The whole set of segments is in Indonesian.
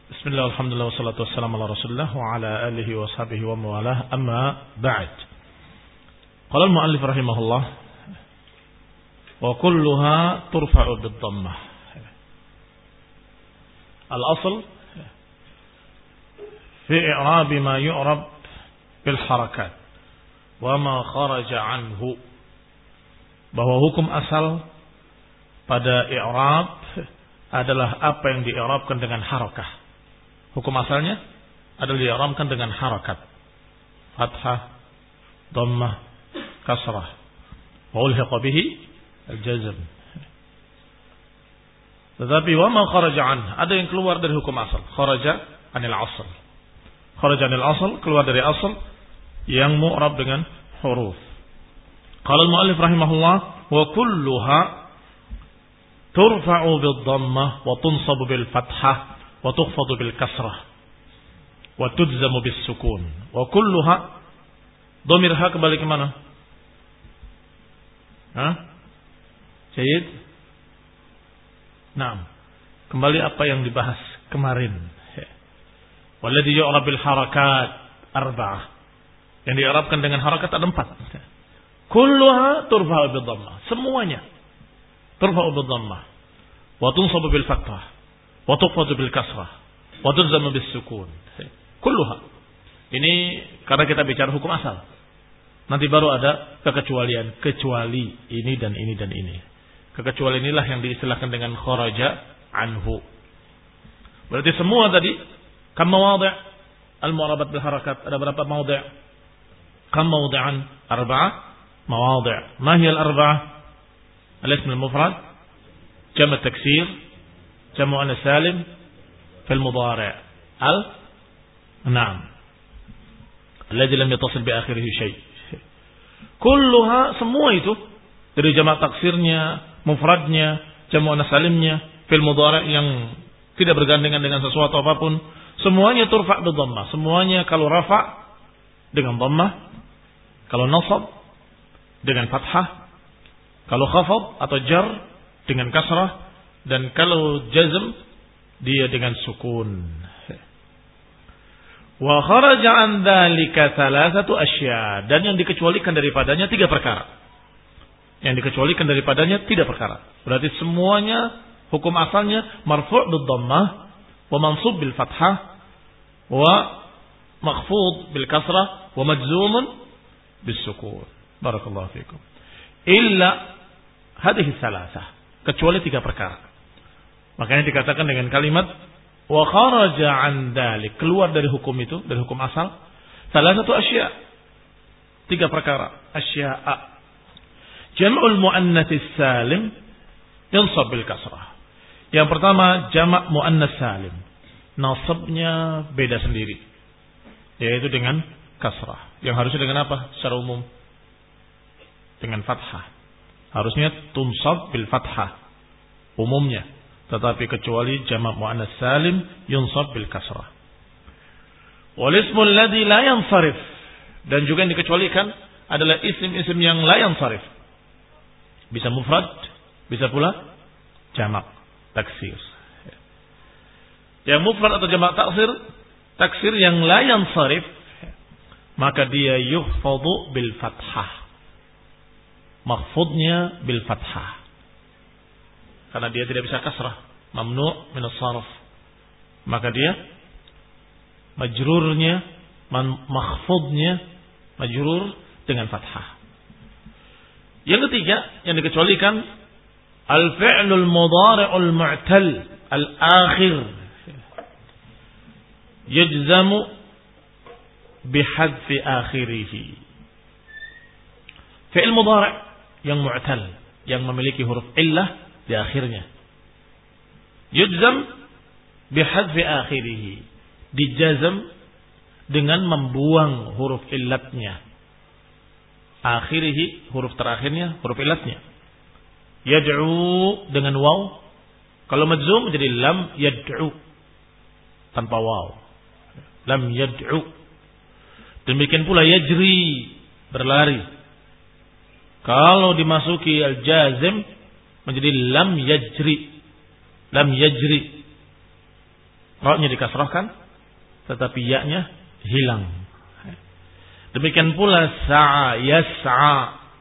Bismillah, alhamdulillah, wassalatu wassalamu ala rasulillah wa ala alihi wa sahbihi wa mawalah, amma ba'd. Qala al-mu'allif rahimahullah, wa kulluha turfa'u bid-dhammah. Al-asl fi i'rab ma yu'rab bil harakat wa ma kharaja anhu. Bahwa hukum asal pada i'rab adalah apa yang di'irabkan dengan harakah. Hukum asalnya adalah di'irabkan dengan harakat. Fathah, dhammah, kasrah. Wa ulhiqa bihi al-jazm. Tetapi wa ma kharaja an, ada yang keluar dari hukum asal. Kharaja anil asal. Kharaja anil asal, keluar dari asal yang mu'rab dengan huruf. Qala al-mu'allif rahimahullah, wa kulluha turfa'u bid-dhammah wa tunsabu bil-fathah wa tukhfadu bil-kasrah wa tujzamu bis-sukun. Wa kulluha, dhamir ha kembali ke mana? Syed? Naam. Kembali apa yang dibahas kemarin. Walladhi yu'rab bil harakat arba'ah. Yang di'rabkan dengan harakat ada 4. Kulluha turfa'u bid-dhammah. Semuanya turfa'u bid-dhammah wa tunsabu bil-fathah wa tukhfadu bil-kasrah wa tujzamu bis-sukun. Kulluha. Ini karena kita bicara hukum asal. Nanti baru ada kekecualian, kecuali ini dan ini dan ini. Kekecualian inilah yang diistilahkan dengan kharaja anhu. Berarti semua tadi kam mawadhi' al-mu'rabat bil harakat, ada berapa mawadhi'? Kam mawdi'an? 4 mawadhi'. Ma hiya al-arba'ah? Al-ism al-mufrad, jam' at-taksir, jam' muannas salim fi al-mudhari'. Na'am. Alladhi lam yattasil bi akhirih shay'. Kulluha, semua itu dari jamak taksirnya, mufradnya, jam' muannas salimnya, fil mudhari' yang tidak bergandengan dengan sesuatu apapun, semuanya turfa' bi dhammah. Semuanya kalau rafa' dengan dhammah, kalau nasab dengan fathah, kalau khafad atau jar dengan kasrah, dan kalau jazm dia dengan sukun. Wa kharaja an dzalika thalathatu asya', dan yang dikecualikan daripadanya 3 perkara. Yang dikecualikan daripadanya 3 perkara. Berarti semuanya hukum asalnya marfu' bid dhammah wa mansub bil fathah wa makhfud bil kasrah wa majzumun bis sukun. Barakallahu fikum. Illa hadhihi thalathah, kecuali 3 perkara. Makanya dikatakan dengan kalimat wa kharaja an dzalik, keluar dari hukum itu, dari hukum asal, salah satu asya', 3 perkara. Asya'a, jam'ul muannats salim yansab bil kasrah. Yang pertama, jamak muannats salim, nasabnya beda sendiri, yaitu dengan kasrah. Yang harusnya dengan apa secara umum? Dengan fathah. Harusnya tunsab bil fathah umumnya, tetapi kecuali jamak muannas salim yunsab bil kasrah. Wal ismu alladhi la yansarif, dan juga yang dikecualikan adalah isim-isim yang la yansarif. Bisa mufrad, bisa pula jamak taksir. Yang mufrad atau jamak taksir yang la yansarif, maka dia yukhfadu bil fathah. Makhfudnya bil fathah. Karena dia tidak bisa kasrah, mamnu' min as-sarf. Maka dia majrurnya, makhfudnya majrur dengan fathah. Yang ketiga yang dikecualikan al-fi'lul mudhari'ul mu'tal al-akhir yajzamu bihadfi akhirih. Fi'il mudhari' yang mu'tal, yang memiliki huruf illah di akhirnya, yujzam bihadfi akhirih, dijazam dengan membuang huruf illatnya. Akhirih, huruf terakhirnya, huruf illatnya. Yad'u dengan waw, kalau majzum menjadi lam yad'u tanpa waw, lam yad'u. Demikian pula yajri, berlari. Kalau dimasuki al-jazim menjadi lam yajri. Lam yajri. Ra'nya dikasrahkan, tetapi ya-nya hilang. Demikian pula sa'a, yas'a,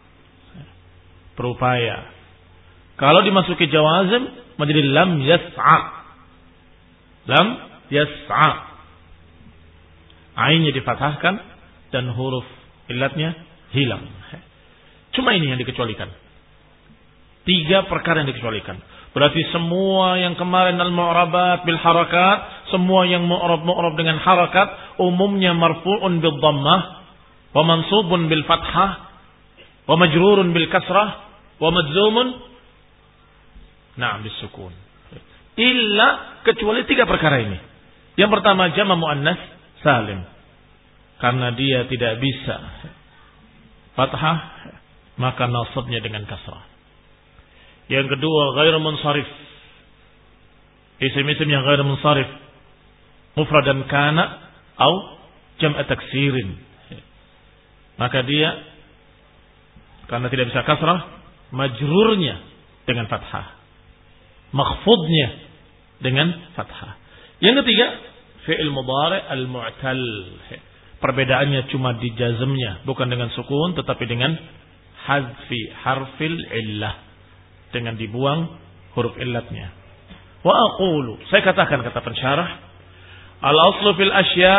berupaya. Kalau dimasuki jawazim menjadi lam yas'a. Lam yas'a. Ainnya difathahkan dan huruf illatnya hilang. Cuma ini yang dikecualikan. 3 perkara yang dikecualikan. Berarti semua yang kemarin al-mu'rabat bil harakat, semua yang mu'rab dengan harakat, umumnya marfu'un bil dhammah, wa mansubun bil fathah, wa majrurun bil kasrah, wa majzumun bis sukun. Illa kecuali 3 perkara ini. Yang pertama jama' muannas salim. Karena dia tidak bisa fathah, maka nasabnya dengan kasrah. Yang kedua ghairu munsharif. Isim-isim yang ghairu munsharif, mufradan kana atau jam'a taksirin. Maka dia karena tidak bisa kasrah, majrurnya dengan fathah, makhfudnya dengan fathah. Yang ketiga fi'il mudhari' al-mu'tal. Perbedaannya cuma di jazmnya, bukan dengan sukun tetapi dengan hadfi harfil illah, dengan dibuang huruf illatnya. Wa aqulu, saya katakan kata pensyarah, al-aslu fil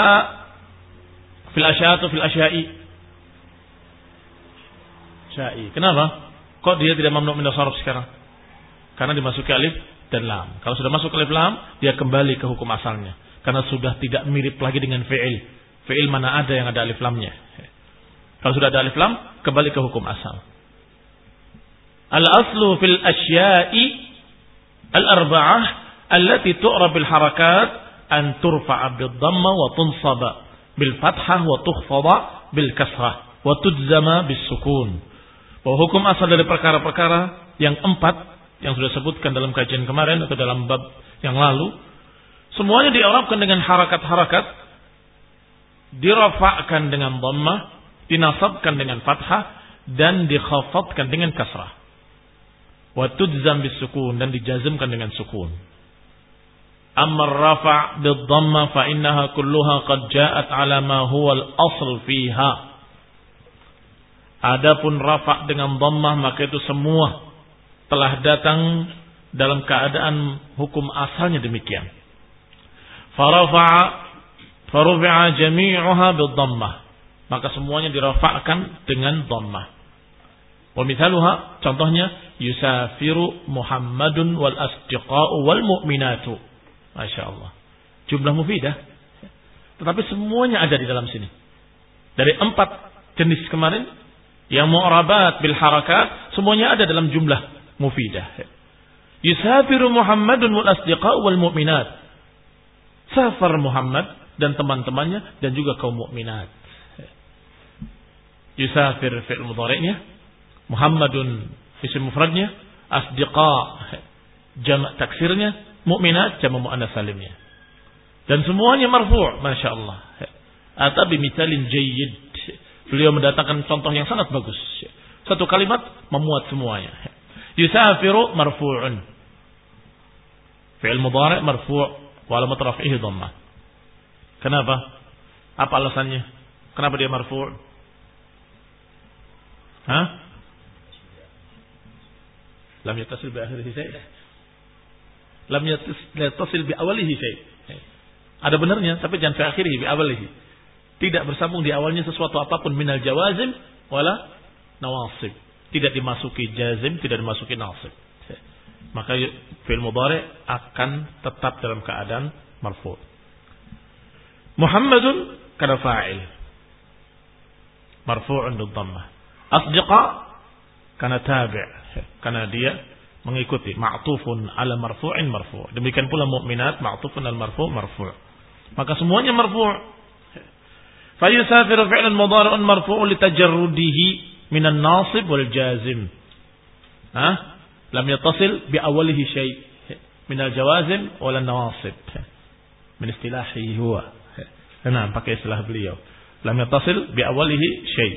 asya'i. Syai. Kenapa? Kok dia tidak mamnu min as-sarf sekarang? Karena dimasuki alif dan lam. Kalau sudah masuk alif lam, dia kembali ke hukum asalnya. Karena sudah tidak mirip lagi dengan fi'il. Fi'il mana ada yang ada alif lamnya. Kalau sudah ada alif lam, kembali ke hukum asal. Al-aslu fil asya'i al-arba'ah allati tu'rab bil harakat an turfa'a bil dhamma wa tunsaba bil fathah wa tukhfada bil kasrah wa tudzama bis sukun. Bahwa hukum asal dari perkara-perkara yang 4 yang sudah sebutkan dalam kajian kemarin atau dalam bab yang lalu, semuanya di'rabkan dengan harakat-harakat, dirafa'kan dengan dhammah, dinasabkan dengan fathah, dan dikhafadkan dengan kasrah. Wa tudzam bis sukun, dan dijazmkan dengan sukun. Amma rafa' bid dhamma fa innaha kulluha qad ja'at ala ma huwa al-asl fiha. Adapun rafa' dengan dhammah, maka itu semua telah datang dalam keadaan hukum asalnya demikian. Farufi'a jami'uha bid dhammah, maka semuanya dirafa'kan dengan dhammah. Wa mithaluha, contohnya yusafiru Muhammadun wal asdiqa'u wal mu'minatu. Masya Allah, jumlah mufidah, tetapi semuanya ada di dalam sini. Dari 4 jenis kemarin yang mu'rabat bil harakat, semuanya ada dalam jumlah mufidah. Yusafiru Muhammadun wal asdiqa'u wal mu'minat. Safar Muhammad dan teman-temannya dan juga kaum mukminat. Yusafir fi'il mudhari'nya, Muhammadun isim mufradnya, asdiqa jamak taksirnya, mukminat jamak muannas salimnya. Dan semuanya marfu', masyaallah. Atau bimithalin jayyid. Beliau mendatangkan contoh yang sangat bagus. Satu kalimat memuat semuanya. Yusafiru marfu'un. Fi'il mudhari' marfu' wa alamat raf'ihi dhammah. Kenapa? Apa alasannya? Kenapa dia marfu'? Lam yattasil bi akhirihi syai'. Lam yattasil bi awalihi syai'. Ada benarnya, tapi jangan fi akhirihi, bi awalihi. Tidak bersambung di awalnya sesuatu apapun minal jawazim wala nawasib. Tidak dimasuki jazim, tidak dimasuki nasib. Maka fi'il mudhari' akan tetap dalam keadaan marfu'. Muhammadun kana fa'il, marfu'un bid dhammah. Asdiqa kana tabi', karena dia mengikuti, ma'tufun ala marfu'in marfu'. Demikian pula mukminat ma'tufun al marfu' marfu'. Maka semuanya marfu'. Fayusafiru fi'lan mudhari'un marfu'un litajarrudihi minan nasib wal jazim. Lam yattasil bi awalihi syai' minal jawazim wal nawasib. Min istilahi huwa. Pakai istilah beliau. Lam yattasil bi awalihi syai'.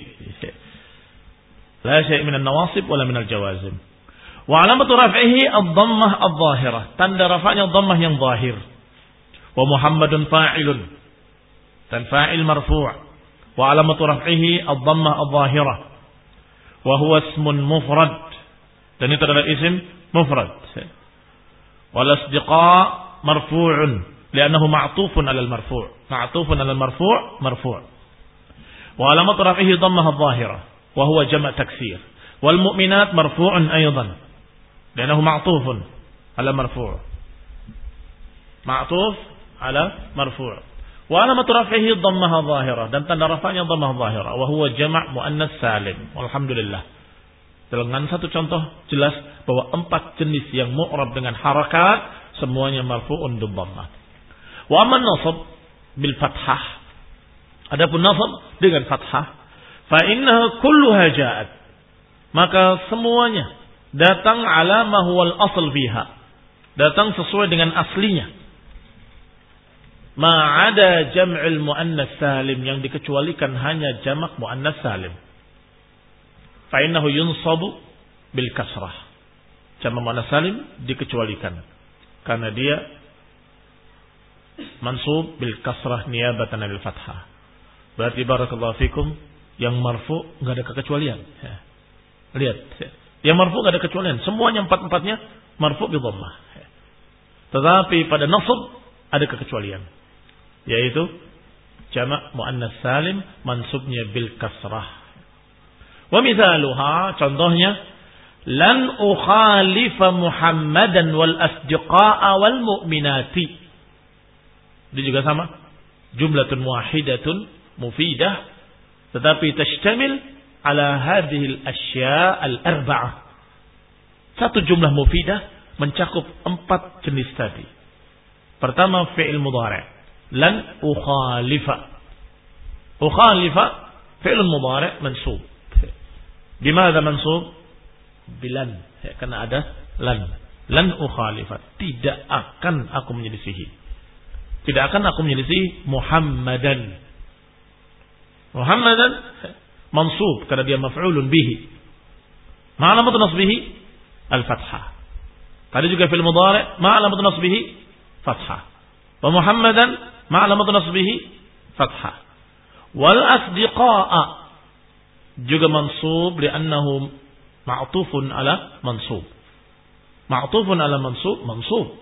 La syai' minan nawasib wala minal jawazim. Wa alamatu raf'ihi ad-dhammah adh-dhahirah. Tanda rafa'nya dhammah yang zahir. Wa Muhammadun fa'ilun. Dan fa'il marfu'. Wa alamatu raf'ihi ad-dhammah adh-dhahirah. Wa huwa ismun mufrad. Dan itu adalah isim mufrad. Wal asdiqa marfu'un li'annahu ma'tufun 'ala al-marfu'. Ma'tufun 'ala al-marfu' marfu'. Wa alamatu raf'ihi dhammah adh-dhahirah wa huwa jama' taksir. Wal mu'minat marfu'un aidan li'annahu ma'tufun 'ala marfu'. Ma'tuf 'ala marfu'. Wa alamatu raf'ihi dhammah adh-dhahirah dan tanda rafa'nya dhammah adh-dhahirah wa huwa jama' muannas salim. Alhamdulillah. Dengan satu contoh jelas bahwa 4 jenis yang mu'rab dengan harakat semuanya marfu'un bil dhammah. Wa amma nasab bil fathah. Adapun nasab dengan fathah, fa innaha kulluha ja'at. Maka semuanya datang ala ma huwal asl fiha. Datang sesuai dengan aslinya. Ma ada jam'il muannas salim, yang dikecualikan hanya jamak muannas salim. Fa innahu yunsabu bil kasrah. Jamak muannas salim dikecualikan karena dia mansub bil kasrah niyabatan lil fathah. Berarti barakallahu fikum yang marfu enggak ada kekecualian. Ya. Lihat, yang marfu enggak ada kekecualian. Semuanya 4-4-nya marfu bi dhammah. Ya. Tetapi pada nasab ada kekecualian, yaitu jamak muannas salim mansubnya bil kasrah. Wa mithaluha, contohnya, lan ukhalifa Muhammadan wal asdiqa'a wal mu'minati. Ini juga sama, jumlatun wahidatun mufidah, tetapi tashtamil ala hadhihi al-asya' al-arba'ah. Satu jumlah mufidah mencakup 4 jenis tadi. Pertama, fi'il mudhari', lan ukhalifa. Ukhalifa fi'il mudhari' mansub. Bimada mansub? Bilan, karena ada lan. Lan ukhalifa, tidak akan aku menyelisihi. Tidak akan aku menyelisihi Muhammadan. Muhammadan mansub karena dia maf'ulun bihi. Ma'alamatu nasbihi al-fathah. Tadi juga fil mudhari' ma'alamatu nasbihi fathah. Wa Muhammadan ma'alamatu nasbihi fathah. Wal asdiqa'a juga mansub li'annahu ma'tufun ala mansub. Ma'tufun ala mansub, mansub.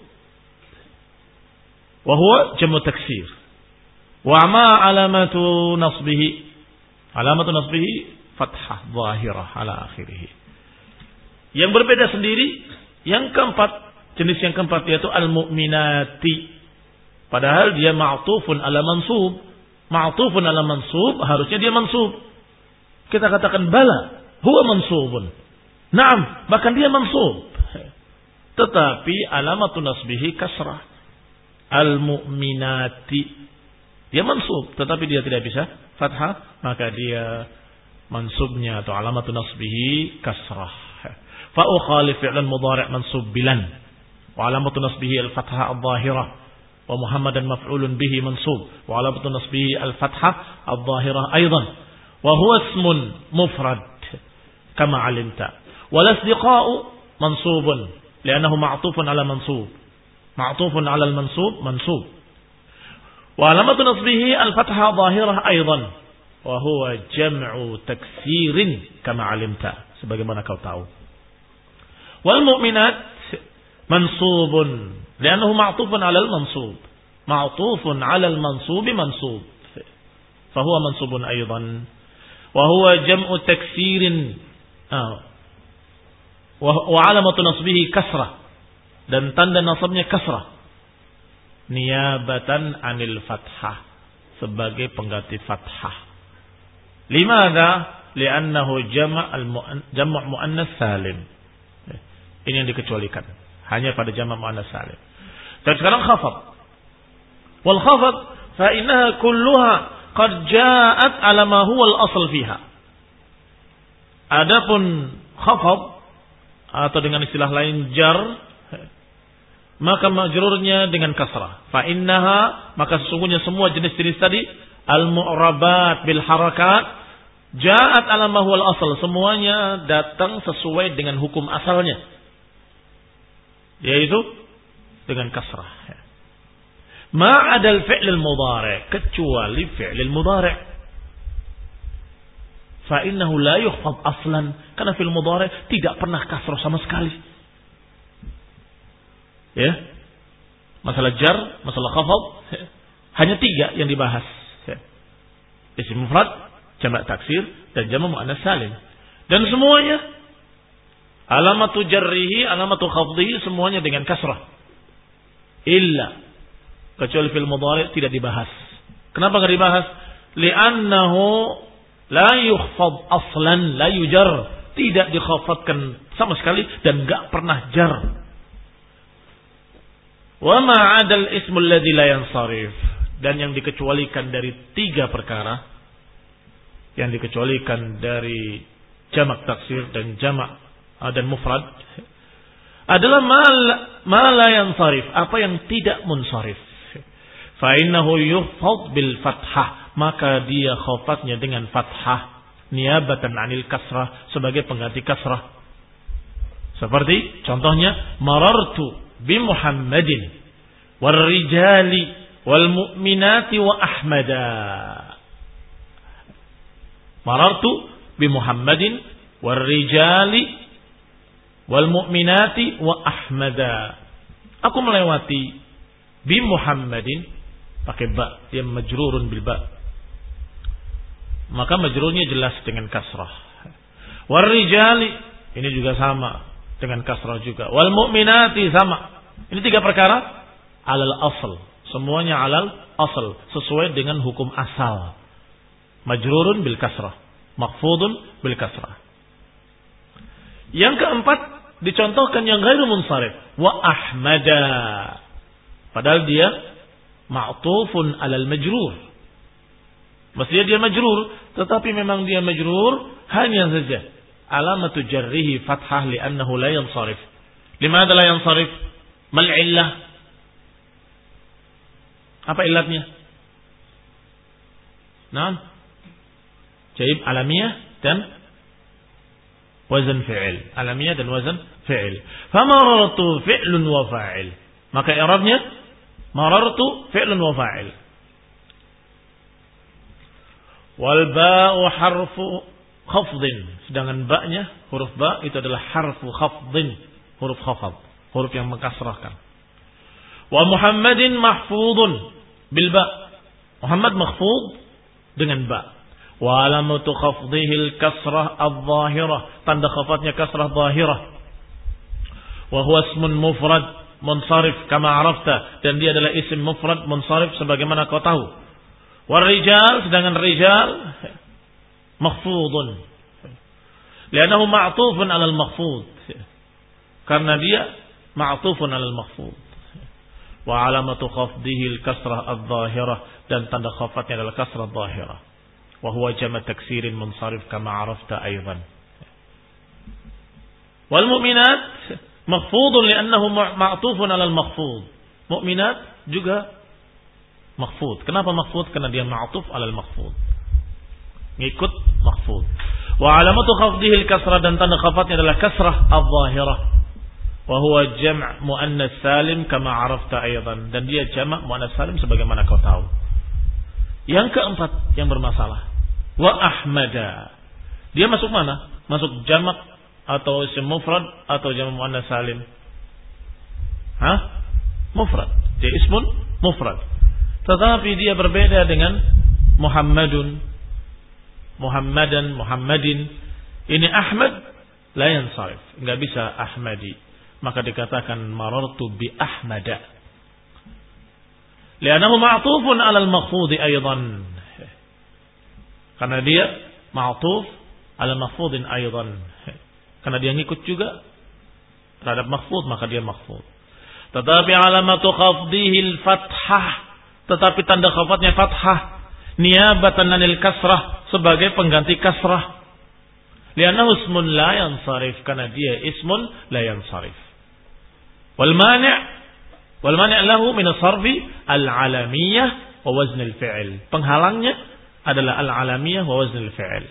Wa huwa jamu taksir. Wa ma alamatu nasbihi? Alamatu nasbihi fathah zahirah ala akhirih. Yang berbeda sendiri yang keempat, jenis yang keempat yaitu al-mu'minati. Padahal dia ma'tufun ala mansub. Ma'tufun ala mansub, harusnya dia mansub. Kita katakan bala, huwa mansubun. Naam, bahkan dia mansub. Tetapi alamatun nasbihi kasrah. Al-mu'minati. Dia mansub, tetapi dia tidak bisa fathah, maka dia mansubnya atau alamatun nasbihi kasrah. Fa ukhalif fi'lan mudhari' mansub bilan. Wa alamatun nasbihi al-fathah al-zahirah. Wa Muhammadan maf'ulun bihi mansub. Wa alamatun nasbihi al-fathah al-zahirah aidan. Wa huwa ismun mufrad kama alimta. Wal asdiqa'u mansubun li'annahu ma'tufun 'ala mansub. Ma'tufun 'ala al-mansub mansub. Wa alamatu nasbihi al-fathah dhahirah aidan. Wa huwa jam'u taksirin kama alimta, sebagaimana kau tahu. Wal mu'minat mansubun li'annahu ma'tufun 'ala al-mansub. Ma'tufun 'ala al-mansub mansub. Fa huwa mansubun aidan. Wahuwa jam'u taksirin. Wa alamatu nasbihi kasrah. Dan tanda nasabnya kasrah. Niyabatan anil fathah. Sebagai pengganti fathah. Limadha? Li'annahu jama' muannas salim. Ini yang dikecualikan. Hanya pada jama' muannas salim. Dan sekarang khafad. Wal khafad fa innaha kulluha qad ja'at ala ma huwa al-asl fiha. Adapun khafad atau dengan istilah lain jar, maka majrurnya dengan kasrah. Fa innaha, maka sesungguhnya semua jenis-jenis tadi al-mu'rabat bil harakat ja'at ala ma huwa al-asl, semuanya datang sesuai dengan hukum asalnya, yaitu dengan kasrah. Ma'adal fi'lil mudhari', kecuali fi'lil mudhari'. Fa innahu la yukhfad aslan, karena fi'il mudhari' tidak pernah kasrah sama sekali. Ya. Masalah jar, masalah khafad, hanya 3 yang dibahas. Isim mufrad, jamak taksir, dan jamak muannas salim. Dan semuanya alamatu jarrihi, alamatu khafdihi semuanya dengan kasrah. Illa kecuali fil mudhari' tidak dibahas. Kenapa enggak dibahas? Li'annahu la yukhfad aslan, la yujar, tidak dikhafadkan sama sekali dan enggak pernah jar. Wa ma 'adal ismul ladzi la yansarif, dan yang dikecualikan dari 3 perkara, yang dikecualikan dari jamak taksir dan jamak dan mufrad adalah ma la yansarif, apa yang tidak munsharif. Fa innahu yukhfad bil fathah, maka dia khafatnya dengan fathah niyabatan 'anil kasrah, sebagai pengganti kasrah. Seperti contohnya marartu bi Muhammadin war rijali wal mu'minati wa ahmada. Marartu bi Muhammadin war rijali wal mu'minati wa ahmada. Aku melewati bi Muhammadin, pakai ba, dia majrurun bil ba, maka majrurnya jelas dengan kasrah. War rijali, ini juga sama dengan kasrah juga. Wal mu'minati sama. Ini 3 perkara alal asl, semuanya alal asl, sesuai dengan hukum asal. Majrurun bil kasrah, makhfudun bil kasrah. Yang keempat dicontohkan yang ghairu munsharif, wa ahmada, padahal dia ma'tufun alal majrur. Mestinya dia majrur, tetapi memang dia majrur hanya saja alamatu jarrihi fathah li'annahu la yansarif. Limadha la yansarif? Mal illah? Apa illatnya? Naam. Jaib alamiyah dan wazan fi'il. Alamiyah dan wazan fi'il. Famarartu fi'lun wa fa'il. Maka i'rabnya marartu fi'lun wa fa'il. Wal ba'u harfu khafdin. Sedangkan ba'nya, huruf ba' itu adalah harfu khafdin, huruf khafad, huruf yang mengkasrahkan. Wa Muhammadin mahfudun bil ba'. Muhammad mahfud dengan ba'. Wa alamatu khafdihil kasrah adh-dhahirah, tanda khafatnya kasrah dhahirah. Wa huwa ismun mufrad munsharif kama arafta, dan dia adalah isim mufrad munsharif sebagaimana kau tahu. War rijal, sedangkan rijal makhfudun li'annahu ma'tufun 'alal makhfud, karena dia ma'tufun 'alal makhfud. Wa alamatu khafdihil kasrah adh-dhahirah, dan tanda khafatnya adalah kasrah dhahirah. Wa huwa jama' taksirin munsharif kama arafta aidan. Wal mu'minat makhfudun li'annahu ma'tufun 'alal makhfud. Mu'minat juga makhfud. Kenapa makhfud? Karena dia ma'tuf 'alal makhfud, ngikut makhfud. Wa alamatu khafdihil kasrah, dan tanda khafatnya adalah kasrah adh-dhahirah. Wa huwa jam' muannas salim kama arafta aidan, dan dia jamak muannas salim sebagaimana kau tahu. Yang keempat yang bermasalah, wa ahmada. Dia masuk mana? Masuk jamak atau isim mufrad atau jamak muannas salim? Mufrad. Dia ismun mufrad. Tetapi dia berbeda dengan Muhammadun, Muhammadan, Muhammadin. Ini Ahmad la yansarif, enggak bisa Ahmadi. Maka dikatakan marartu bi Ahmada. Li'annahu ma'tufun 'alal makhfudi aidan. Karena dia ma'tuf 'alal makhfudin aidan. Karena dia ngikut juga terhadap makhfud, maka dia makhfud. Tetapi alamatu khafdihil fathah, tetapi tanda khafatnya fathah niyabatan 'anil kasrah, sebagai pengganti kasrah. Li'annahu ismun la yansarif, karena dia ismun la yansarif. Wal mani' lahu min as-sarfi al-alamiyah wa wazn al-fi'l. Penghalangnya adalah al-alamiyah wa wazn al-fi'l.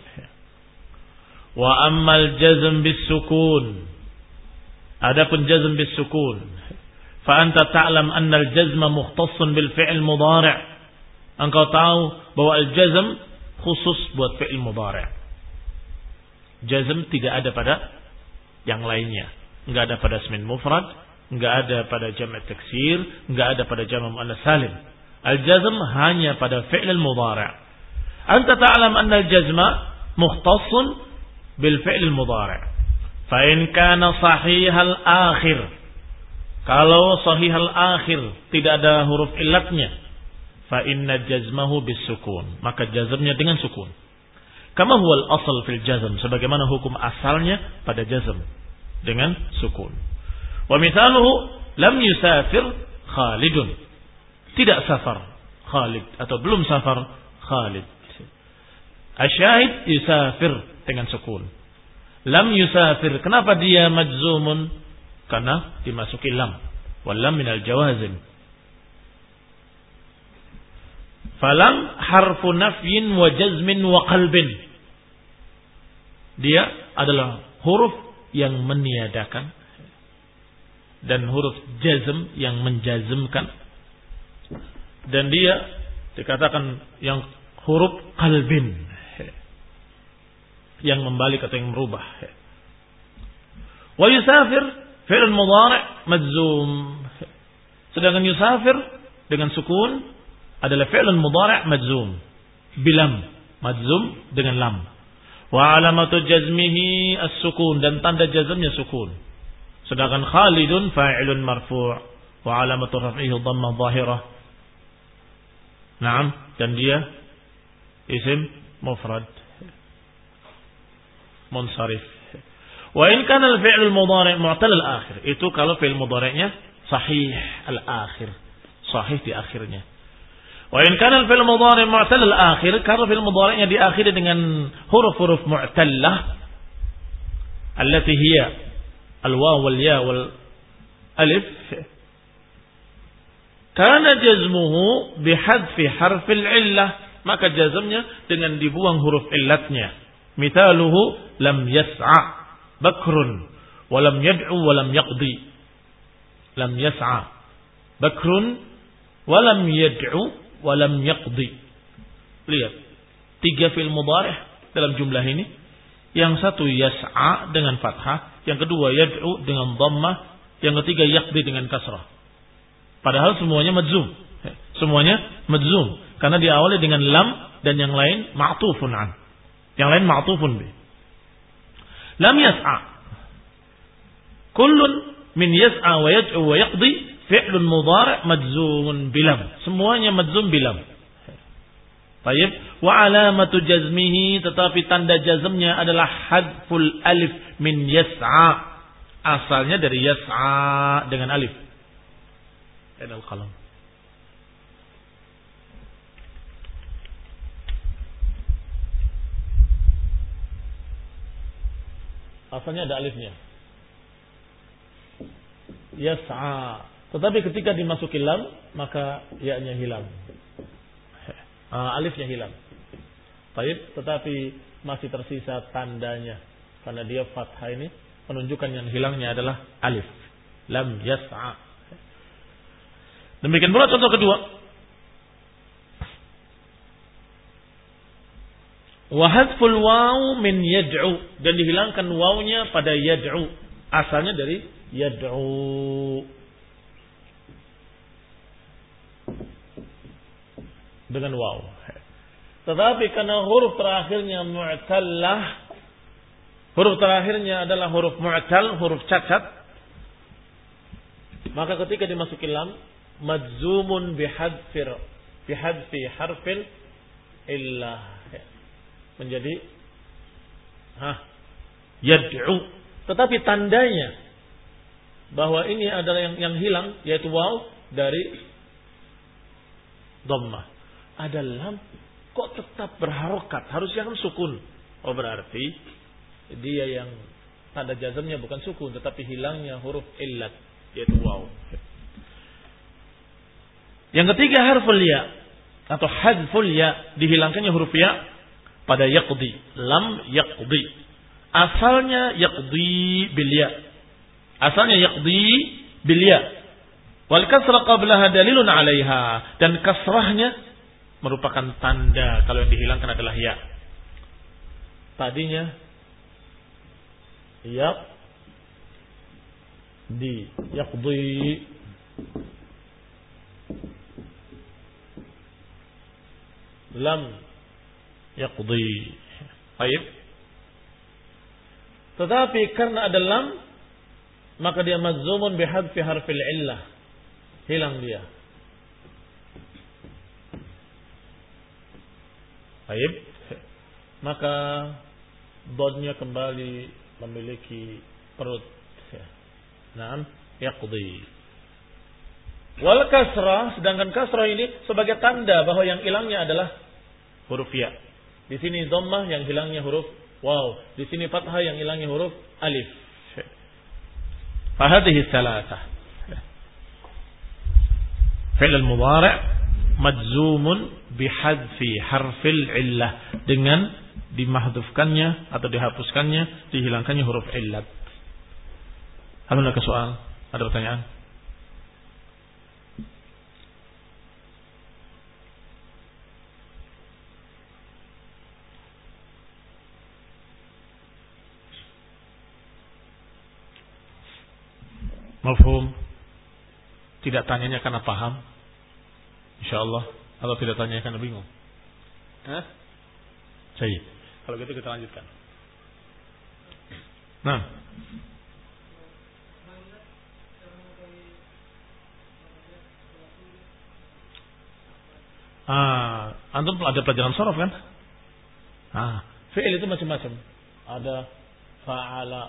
Wa ammal jazm bis-sukun, adapun jazm bis-sukun, Fa anta ta'lam anna al-jazma mukhtassun bil fi'l mudhari'. Engkau tahu bahwa al-jazm khusus buat fi'il mudhari'. Jazm tidak ada pada yang lainnya. Enggak ada pada ismin mufrad, enggak ada pada jam' taksir, enggak ada pada jam' muannas salim. Al-jazm hanya pada fi'il mudhari'. Anta ta'lam anna al-jazma mukhtassun bil fi'il mudhari'. Fa in kana sahihal akhir. Kalau sahihal akhir tidak ada huruf illatnya, fa inna jazmahu bisukun, maka jazmnya dengan sukun. Kama huwa al-asl fil jazm, sebagaimana hukum asalnya pada jazm dengan sukun. Wa mithaluhu lam yusafir Khalidun. Tidak safar Khalid atau belum safar Khalid. Asyahid yusafir dengan sukun. Lam yusafir, kenapa dia majzumun? Karena dimasuki lam. Wal lam minal jawazim. Falam harfu nafyin wa jazmin wa qalbin. Dia adalah huruf yang meniadakan dan huruf jazm yang menjazmkan. Dan dia dikatakan yang huruf qalbin, yang membalik atau yang merubah. Wa yusafir fi'l mudhari' majzum. Sedangkan yusafir dengan sukun adalah fi'l mudhari' majzum bilam, majzum dengan lam. Wa alamatu jazmihi as-sukun, dan tanda jazmnya sukun. Sedangkan Khalidun fa'ilun marfu' wa alamatu raf'ihi dhammah dhahirah. Naam, dan dia isim mufrad munsharif. Wa in kana al-fi'l al-mudhari' mu'tal al-akhir, itu kalau fi'il mudhari'nya sahih al-akhir, sahih di akhirnya. Wa in kana al-fi'l mudhari' mu'tal al-akhir, kalau fi'il mudhari'nya diakhiri dengan huruf-huruf mu'tallah allati hiya al-waw wal ya wal alif, kana jazmuhu bihadfi harfil illah, maka jazmnya dengan dibuang huruf illatnya. Mithaluhu lam yas'a bakrun wa lam yad'u wa lam yaqdi. Lam yas'a bakrun wa lam yad'u walam yaqdi. Lihat, 3 fi'il mudhari' dalam jumlah ini. Yang satu yas'a dengan fathah, yang kedua yad'u dengan dhammah, yang ketiga yaqdi dengan kasrah. Padahal semuanya madzum. Semuanya madzum karena diawali dengan lam dan yang lain ma'tufun an. Yang lain ma'tufun bi. Lam yas'a. Kullun min yas'a wa yad'u wa yaqdi fi'lun mudhari' majzumun bilam. Semuanya majzum bilam. Baik, wa alamatu jazmihi, tetapi tanda jazmnya adalah hadful alif min yas'a. Asalnya dari yas'a dengan alif. Ainal qalam. Asalnya ada alifnya. Yas'a. Tetapi ketika dimasuki lam, maka ya-nya hilang. Alifnya hilang. Baik, tetapi masih tersisa tandanya. Karena dia fathah ini menunjukkan yang hilangnya adalah alif. Lam yas'a. Demikian pula contoh kedua. Wa hadful waw min yad'u, dan dihilangkan wawnya pada yad'u. Asalnya dari yad'u. Dengan waw. Tetapi karena huruf terakhirnya mu'tallah, huruf terakhirnya adalah huruf mu'tal, huruf cacat, maka ketika dimasuki lam, majzumun bihadfi harfil illah, menjadi yad'u. Tetapi tandanya bahwa ini adalah yang hilang, yaitu waw dari dhammah. Ada lam kok tetap berharokat, harusnya kan sukun. Oh, berarti dia yang tanda jazmnya bukan sukun, tetapi hilangnya huruf illat, yaitu waw. Yang ketiga harful ya atau hadful ya, dihilangkannya huruf ya pada yaqdi. Lam yaqdi. Asalnya yaqdi bil ya. Asalnya yaqdi bil ya. Wal kasra qablaha dalilun 'alaiha, dan kasrahnya merupakan tanda kalau yang dihilangkan adalah ya. Tadinya ya di yaqdi, lam yaqdi. Baik. Tetapi karena ada lam, maka dia majzumun bihadfi harfil illah. Hilang dia. Baik. Maka dodnya kembali memiliki perut. Naam, yaqdi. Wal kasrah, sedangkan kasrah ini sebagai tanda bahwa yang hilangnya adalah huruf ya. Di sini dhammah, yang hilangnya huruf waw. Di sini fathah, yang hilangnya huruf alif. Fahadhihi thalathah. Fi'l al-mudhari' majzumun bihadfi harfil illah, dengan dimahdhufkannya atau dihapuskannya, dihilangkannya huruf illat. Hal ada soal? Ada pertanyaan? Mafhum? Tidak tanyanya karena paham, insyaallah, atau tidak tanyanya karena bingung? Baik. Kalau gitu kita lanjutkan. Nah, antum ada pelajaran shorof kan? Fi'il itu macam-macam. Ada fa'ala,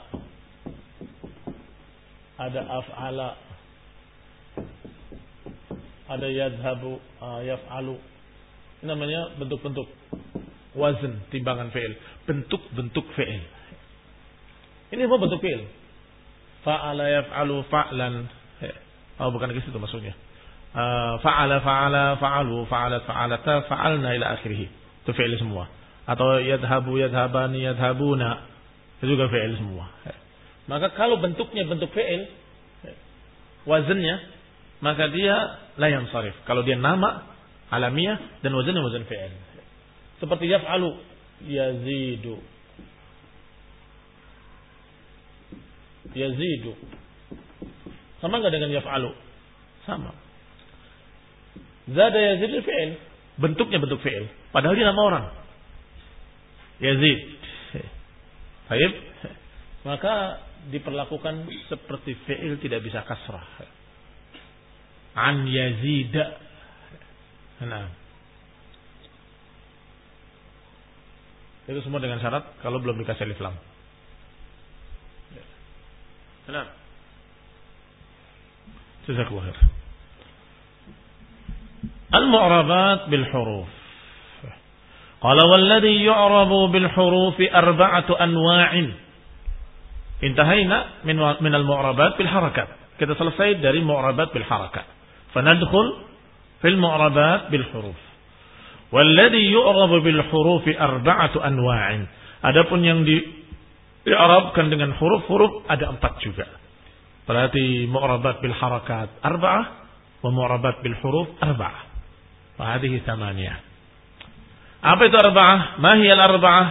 ada af'ala, ada yadhabu, yaf'alu. Ini namanya bentuk-bentuk wazn, timbangan fi'il, bentuk-bentuk fi'il. Ini semua bentuk fi'il. Fa'ala yaf'alu fa'lan. Bukan ke situ maksudnya. Fa'ala fa'ala fa'alu fa'alat fa'alata fa'alna ila akhirih. Itu fi'il semua. Atau yadhabu yadhabani yadhabuna, itu juga fi'il semua. Maka kalau bentuknya bentuk fi'il, wazennya, maka dia la yansarif. Kalau dia nama alamiah dan wazannya wazan fi'il. Seperti yaf'alu, yazidu. Yazidu. Sama enggak dengan yaf'alu? Sama. Zada yazidu fi'il, bentuknya bentuk fi'il, padahal dia nama orang. Yazid. Baik. Maka diperlakukan seperti fi'il, tidak bisa kasrah. An yazida. Nah, itu semua dengan syarat kalau belum dikasih alif lam. Nah, jazakallahu khair. Al-mu'rabat bil huruf. Qala walladhi yu'rabu bil hurufi arba'atu anwa'in. Intahayna min al-mu'rabat bil harakat. Kita selesai dari mu'rabat bil harakat. Fanadkhul fil mu'rabat bil huruf. Walladhi yu'rabu bil hurufi arba'atu anwa'in. Adapun yang di'arabkan dengan huruf-huruf ada 4 juga. Berarti mu'rabat bil harakat arba'ah wa mu'rabat bil huruf arba'ah. Wa hadhihi thamaniyah. Apa itu arba'ah? Ma hiya al-arba'ah?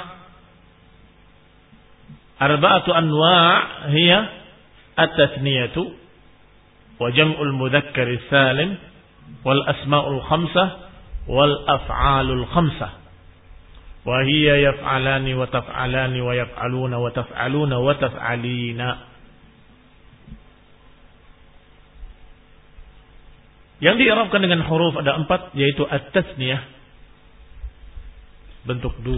Arba'atu anwa' hiya at-tathniyatu wa jam'ul mudzakkar salim wal asma'ul khamsah wal af'alul khamsah. Wa hiya yaf'alani wa taf'alani wa yaf'aluna wa taf'aluna wa taf'alina. Yang di'rabkan dengan huruf ada 4, yaitu at-tathniyah, bentuk 2.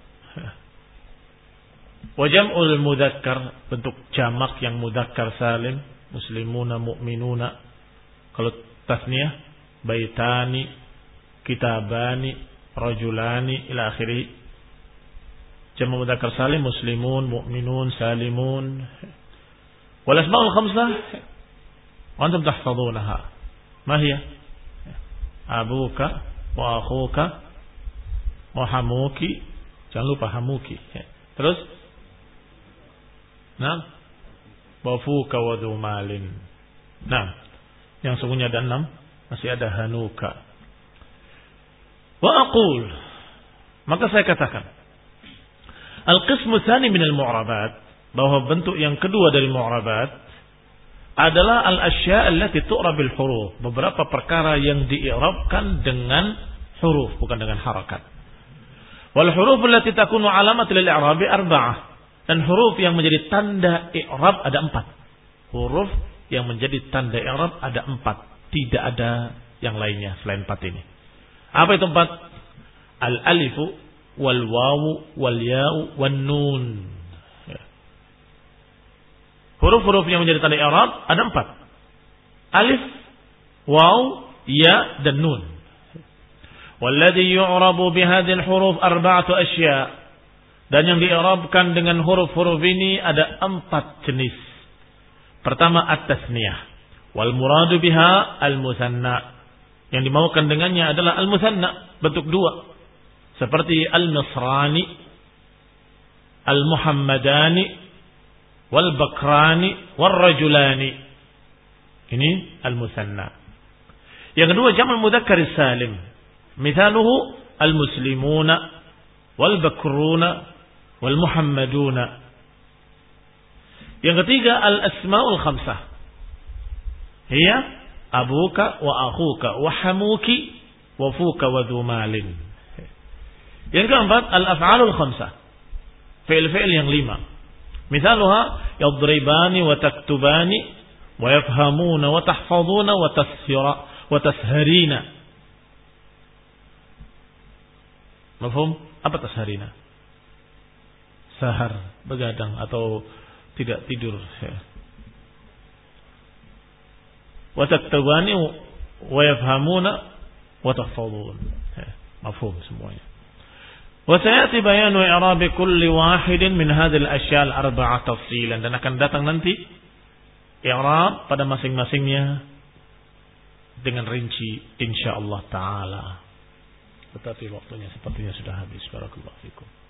Wa jam'ul mudzakkar, bentuk jamak yang mudzakkar salim, muslimuna, mu'minuna. Kalau tasniyah, baitani, kitabani, rajulani ila akhirih. Jamak mudzakkar salim, muslimun, mu'minun, salimun. Wal asma'ul khamsah wa antum tahfazunaha. Ma hiya? Abuka wa akhuka wa hamuki. Jangan lupa hamuki. Terus wafuka wa dhu malin. Nah, Yang sungguhnya ada 6, masih ada hanuka. Wa aqul, maka saya katakan, al-qismu tsani min al-mu'rabat, bahwa bentuk yang kedua dari mu'rabat adalah al-asya' allati tu'rab bil huruf, beberapa perkara yang di'rabkan dengan huruf, bukan dengan harakat. Wal huruf allati takunu alamat lil i'rabi arba'ah, dan huruf yang menjadi tanda i'rab ada 4. Huruf yang menjadi tanda i'rab ada 4. Tidak ada yang lainnya selain 4 ini. Apa itu 4? Al-alifu, wal wawu, wal ya'u, wan nun. Ya. Huruf-huruf yang menjadi tanda i'rab ada 4. Alif, waw, ya, dan nun. Walladhi yu'rabu bihadhil huruf arba'atu asya'. Dan yang di'rabkan dengan huruf-huruf ini ada 4 jenis. Pertama at-tasniyah, wal muradu biha al-musanna. Yang dimaukan dengannya adalah al-musanna, bentuk 2. Seperti al-nasrani, al-muhammadani, wal-bakrani, wal-rajulani. Ini al-musanna. Yang kedua jamak mudzakkar salim. Mithaluhu al-muslimuna, wal-bakruna, wal-muhammaduna. Yang ketiga al-asma'ul khamsah. Hiya abuka wa akhuka wa hamuki wa fuka wa dhumalin. Yang keempat al-af'alul khamsah. Fi'il-fi'il yang 5. Misaluha yadribani wa taktubani wa yafhamuna wa tahfazuna wa tasharina. Mafhum? Apa tasharina? Sahar, begadang atau tidak tidur. Wa taktubani wa yafhamuna wa tahfazun. Mafhum semuanya. Wa sayati bayanu i'rab kulli wahidin min hadhil asya' al-arba'ah tafsilan, dan akan datang nanti i'rab pada masing-masingnya dengan rinci insyaallah taala. Tetapi waktunya sepertinya sudah habis. Barakallahu fikum.